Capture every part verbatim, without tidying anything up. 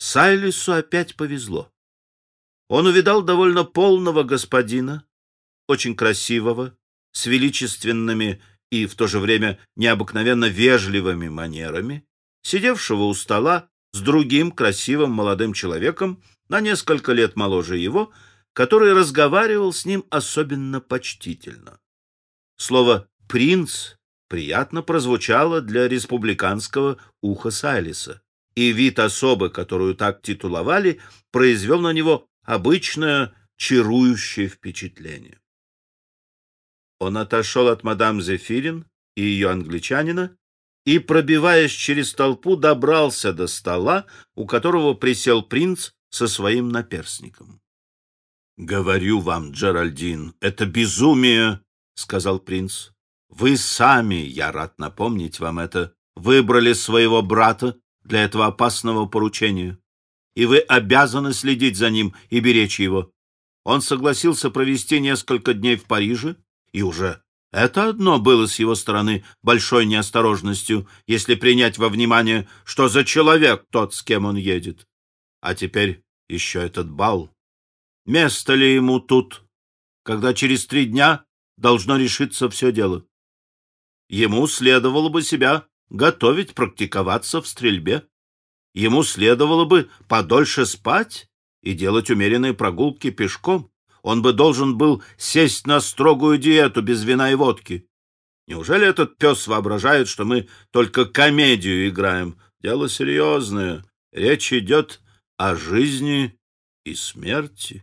Сайлису опять повезло. Он увидал довольно полного господина, очень красивого, с величественными и в то же время необыкновенно вежливыми манерами, сидевшего у стола с другим красивым молодым человеком, на несколько лет моложе его, который разговаривал с ним особенно почтительно. Слово «принц» приятно прозвучало для республиканского уха Сайлиса, и вид особы, которую так титуловали, произвел на него обычное чарующее впечатление. Он отошел от мадам Зефирин и ее англичанина и, пробиваясь через толпу, добрался до стола, у которого присел принц со своим наперсником. — Говорю вам, Джеральдин, это безумие, — сказал принц. — Вы сами, я рад напомнить вам это, выбрали своего брата для этого опасного поручения, и вы обязаны следить за ним и беречь его. Он согласился провести несколько дней в Париже, и уже это одно было с его стороны большой неосторожностью, если принять во внимание, что за человек тот, с кем он едет. А теперь еще этот бал. Место ли ему тут, когда через три дня должно решиться все дело? Ему следовало бы себя готовить практиковаться в стрельбе. Ему следовало бы подольше спать и делать умеренные прогулки пешком. Он бы должен был сесть на строгую диету без вина и водки. Неужели этот пес воображает, что мы только комедию играем? Дело серьезное. Речь идет о жизни и смерти.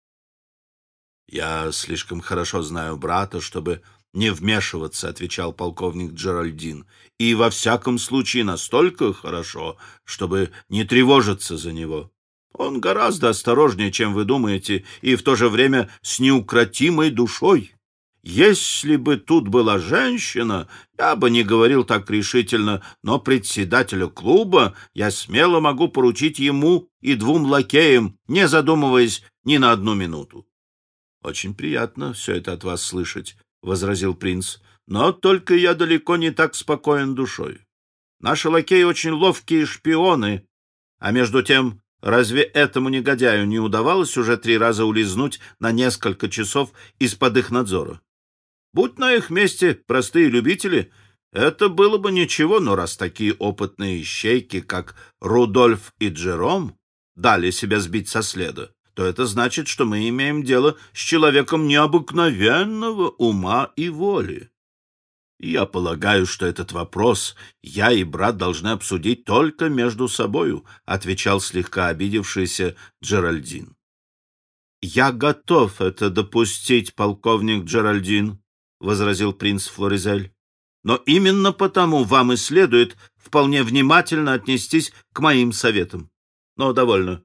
Я слишком хорошо знаю брата, чтобы не вмешиваться, — отвечал полковник Джеральдин, — и во всяком случае настолько хорошо, чтобы не тревожиться за него. Он гораздо осторожнее, чем вы думаете, и в то же время с неукротимой душой. Если бы тут была женщина, я бы не говорил так решительно, но председателю клуба я смело могу поручить ему и двум лакеям, не задумываясь ни на одну минуту. — Очень приятно все это от вас слышать, — возразил принц, — но только я далеко не так спокоен душой. Наши лакеи очень ловкие шпионы, а между тем разве этому негодяю не удавалось уже три раза улизнуть на несколько часов из-под их надзора? Будь на их месте простые любители, это было бы ничего, но раз такие опытные ищейки, как Рудольф и Джером, дали себя сбить со следа, то это значит, что мы имеем дело с человеком необыкновенного ума и воли. Я полагаю, что этот вопрос я и брат должны обсудить только между собою, — отвечал слегка обидевшийся Джеральдин. — Я готов это допустить, полковник Джеральдин, — возразил принц Флоризель. — Но именно потому вам и следует вполне внимательно отнестись к моим советам. Но довольно.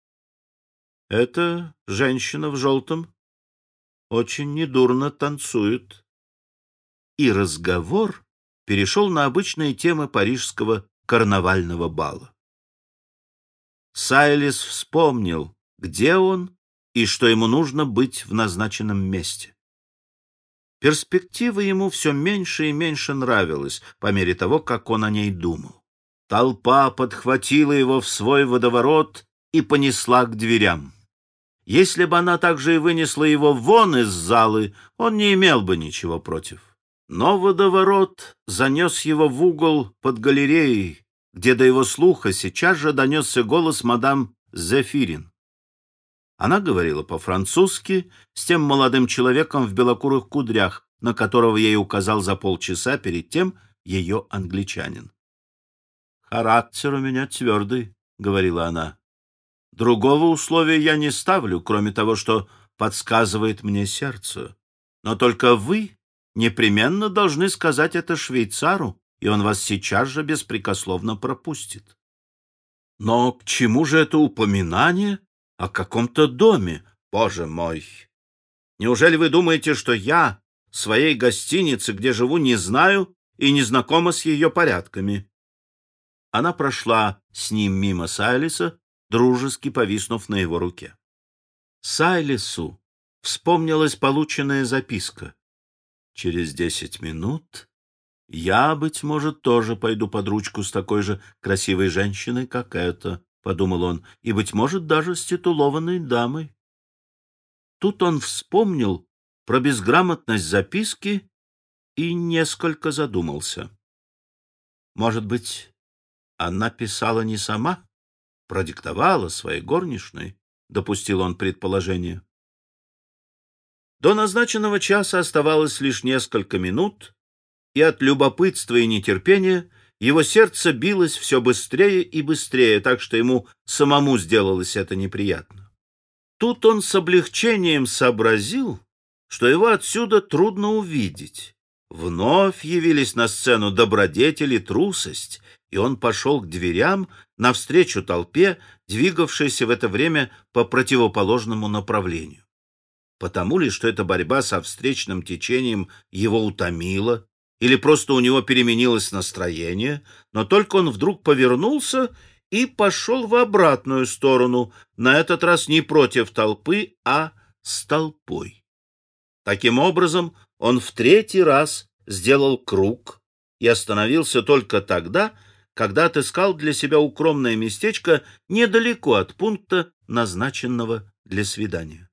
Эта женщина в желтом очень недурно танцует. И разговор перешел на обычные темы парижского карнавального бала. Сайлис вспомнил, где он и что ему нужно быть в назначенном месте. Перспектива ему все меньше и меньше нравилась по мере того, как он о ней думал. Толпа подхватила его в свой водоворот и понесла к дверям. Если бы она также и вынесла его вон из залы, он не имел бы ничего против. Но водоворот занес его в угол под галереей, где до его слуха сейчас же донесся голос мадам Зефирин. Она говорила по-французски с тем молодым человеком в белокурых кудрях, на которого ей указал за полчаса перед тем ее англичанин. «Характер у меня твердый», — говорила она. «Другого условия я не ставлю, кроме того, что подсказывает мне сердце. Но только вы непременно должны сказать это швейцару, и он вас сейчас же беспрекословно пропустит». «Но к чему же это упоминание о каком-то доме? Боже мой! Неужели вы думаете, что я своей гостиницы, где живу, не знаю и не знакома с ее порядками?» Она прошла с ним мимо Сайлиса, дружески повиснув на его руке. Сайлису вспомнилась полученная записка. «Через десять минут я, быть может, тоже пойду под ручку с такой же красивой женщиной, как эта», подумал он, — и, быть может, даже с титулованной дамой. Тут он вспомнил про безграмотность записки и несколько задумался. Может быть, она писала не сама, продиктовала своей горничной, допустил он предположение. До назначенного часа оставалось лишь несколько минут, и от любопытства и нетерпения его сердце билось все быстрее и быстрее, так что ему самому сделалось это неприятно. Тут он с облегчением сообразил, что его отсюда трудно увидеть. Вновь явились на сцену добродетель и трусость, и он пошел к дверям навстречу толпе, двигавшейся в это время по противоположному направлению. Потому ли, что эта борьба со встречным течением его утомила, или просто у него переменилось настроение, но только он вдруг повернулся и пошел в обратную сторону, на этот раз не против толпы, а с толпой. Таким образом, он в третий раз сделал круг и остановился только тогда, когда отыскал для себя укромное местечко недалеко от пункта, назначенного для свидания.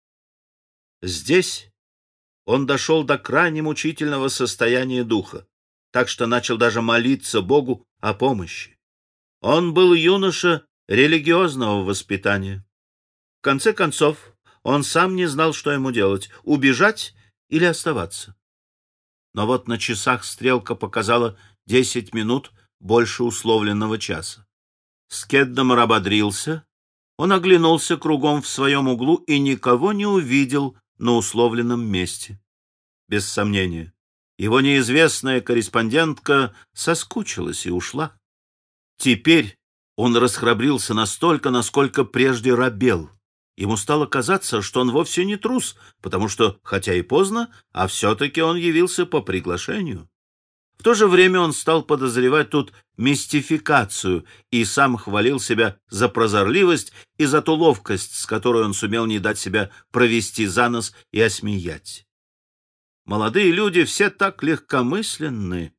Здесь он дошел до крайне мучительного состояния духа, так что начал даже молиться Богу о помощи. Он был юноша религиозного воспитания. В конце концов, он сам не знал, что ему делать — убежать или оставаться. Но вот на часах стрелка показала десять минут больше условленного часа. Скеддамар ободрился, он оглянулся кругом в своем углу и никого не увидел на условленном месте. Без сомнения, его неизвестная корреспондентка соскучилась и ушла. Теперь он расхрабрился настолько, насколько прежде робел. Ему стало казаться, что он вовсе не трус, потому что, хотя и поздно, а все-таки он явился по приглашению. В то же время он стал подозревать тут мистификацию и сам хвалил себя за прозорливость и за ту ловкость, с которой он сумел не дать себя провести за нос и осмеять. Молодые люди все так легкомысленны.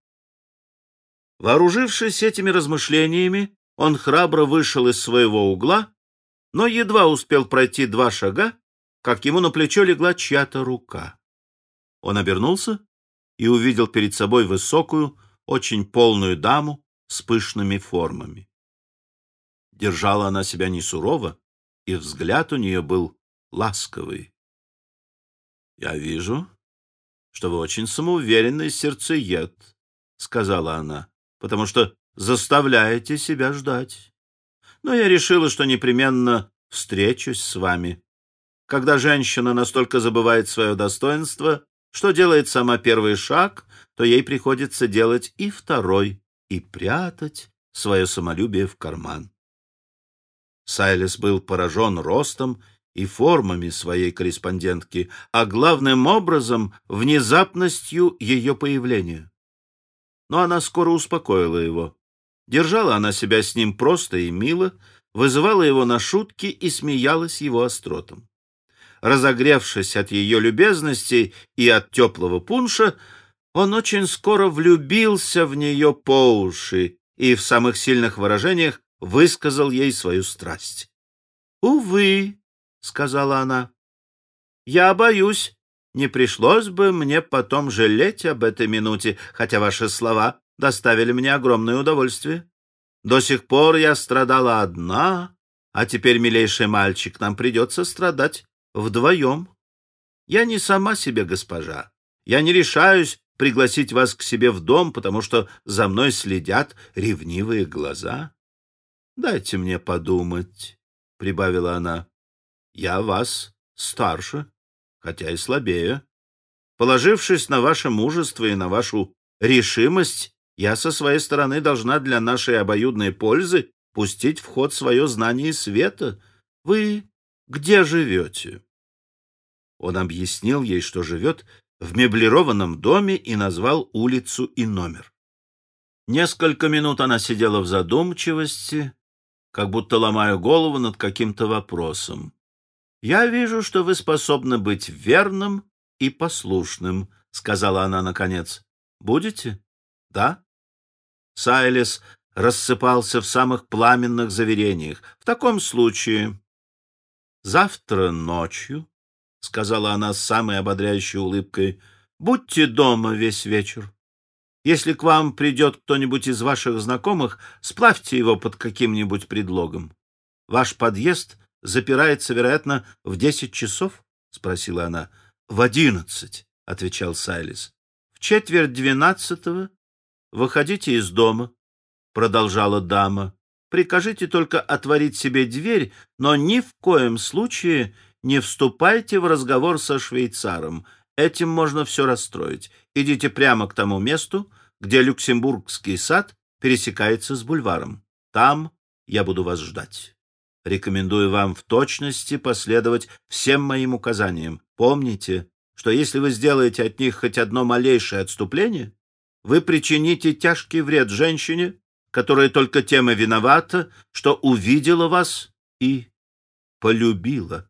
Вооружившись этими размышлениями, он храбро вышел из своего угла, но едва успел пройти два шага, как ему на плечо легла чья-то рука. Он обернулся и увидел перед собой высокую, очень полную даму с пышными формами. Держала она себя не сурово, и взгляд у нее был ласковый. — Я вижу, что вы очень самоуверенный сердцеед, — сказала она, — потому что заставляете себя ждать. Но я решила, что непременно встречусь с вами. Когда женщина настолько забывает свое достоинство, что делает сама первый шаг, то ей приходится делать и второй, и прятать свое самолюбие в карман. Сайлес был поражен ростом и формами своей корреспондентки, а главным образом внезапностью ее появления. Но она скоро успокоила его. Держала она себя с ним просто и мило, вызывала его на шутки и смеялась его остротам. Разогревшись от ее любезностей и от теплого пунша, он очень скоро влюбился в нее по уши и в самых сильных выражениях высказал ей свою страсть. «Увы», — сказала она, — «я боюсь, не пришлось бы мне потом жалеть об этой минуте, хотя ваши слова доставили мне огромное удовольствие. До сих пор я страдала одна, а теперь, милейший мальчик, нам придется страдать вдвоем. Я не сама себе госпожа. Я не решаюсь пригласить вас к себе в дом, потому что за мной следят ревнивые глаза. Дайте мне подумать, — прибавила она. Я вас старше, хотя и слабее. Положившись на ваше мужество и на вашу решимость, я со своей стороны должна для нашей обоюдной пользы пустить в ход свое знание света. Вы где живете?» Он объяснил ей, что живет в меблированном доме, и назвал улицу и номер. Несколько минут она сидела в задумчивости, как будто ломая голову над каким-то вопросом. «Я вижу, что вы способны быть верным и послушным», — сказала она наконец. «Будете?» «Да». Сайлес рассыпался в самых пламенных заверениях. «В таком случае завтра ночью, — сказала она с самой ободряющей улыбкой, — будьте дома весь вечер. Если к вам придет кто-нибудь из ваших знакомых, сплавьте его под каким-нибудь предлогом. Ваш подъезд запирается, вероятно, в десять часов? — спросила она. — В одиннадцать, — отвечал Сайлис. — В четверть двенадцатого выходите из дома, — продолжала дама. — Прикажите только отворить себе дверь, но ни в коем случае не вступайте в разговор со швейцаром. Этим можно все расстроить. Идите прямо к тому месту, где Люксембургский сад пересекается с бульваром. Там я буду вас ждать. Рекомендую вам в точности последовать всем моим указаниям. Помните, что если вы сделаете от них хоть одно малейшее отступление, вы причините тяжкий вред женщине, которая только тем и виновата, что увидела вас и полюбила.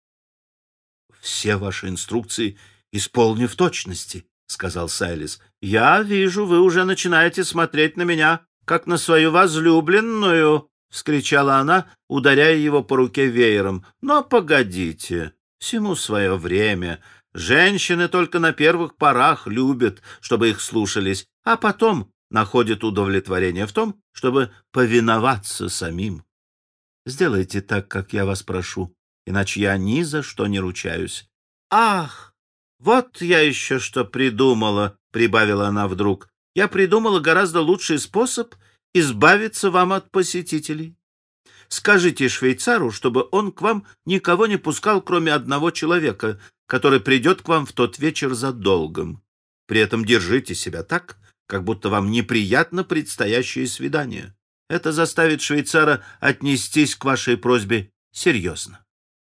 Все ваши инструкции исполню в точности, — сказал Сайлис. — Я вижу, вы уже начинаете смотреть на меня, как на свою возлюбленную, — вскричала она, ударяя его по руке веером. — Но погодите, всему свое время. Женщины только на первых порах любят, чтобы их слушались, а потом находят удовлетворение в том, чтобы повиноваться самим. Сделайте так, как я вас прошу, иначе я ни за что не ручаюсь. — Ах! «Вот я еще что придумала», — прибавила она вдруг. «Я придумала гораздо лучший способ избавиться вам от посетителей. Скажите швейцару, чтобы он к вам никого не пускал, кроме одного человека, который придет к вам в тот вечер за долгом. При этом держите себя так, как будто вам неприятно предстоящее свидание. Это заставит швейцара отнестись к вашей просьбе серьезно».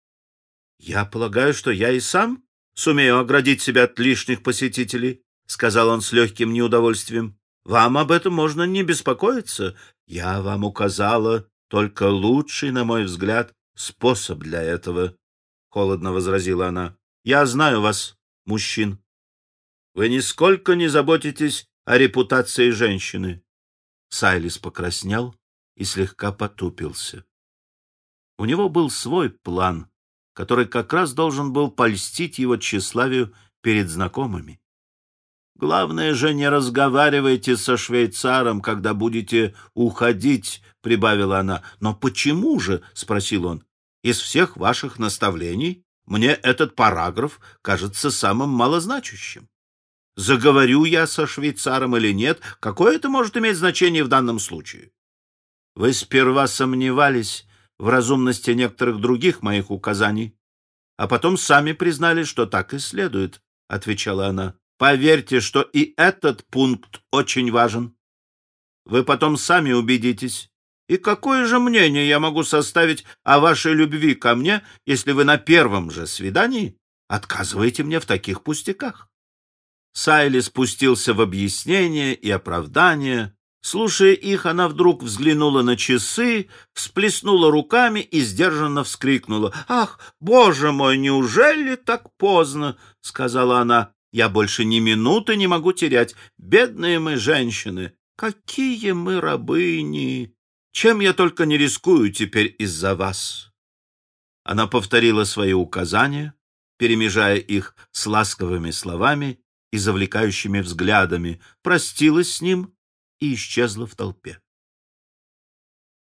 «Я полагаю, что я и сам сумею оградить себя от лишних посетителей», — сказал он с легким неудовольствием. — Вам об этом можно не беспокоиться. Я вам указала только лучший, на мой взгляд, способ для этого, — холодно возразила она. — Я знаю вас, мужчин. Вы нисколько не заботитесь о репутации женщины. Сайлис покраснел и слегка потупился. У него был свой план, который как раз должен был польстить его тщеславию перед знакомыми. «Главное же, не разговаривайте со швейцаром, когда будете уходить», — прибавила она. «Но почему же?» — спросил он. «Из всех ваших наставлений мне этот параграф кажется самым малозначащим. Заговорю я со швейцаром или нет, какое это может иметь значение в данном случае? Вы сперва сомневались в разумности некоторых других моих указаний, а потом сами признали, что так и следует», — отвечала она. «Поверьте, что и этот пункт очень важен. Вы потом сами убедитесь. И какое же мнение я могу составить о вашей любви ко мне, если вы на первом же свидании отказываете мне в таких пустяках?» Сайли спустился в объяснение и оправдание. Слушая их, она вдруг взглянула на часы, всплеснула руками и сдержанно вскрикнула. «Ах, боже мой, неужели так поздно?» — сказала она. «Я больше ни минуты не могу терять. Бедные мы женщины! Какие мы рабыни! Чем я только не рискую теперь из-за вас!» Она повторила свои указания, перемежая их с ласковыми словами и завлекающими взглядами, простилась с ним и исчезла в толпе.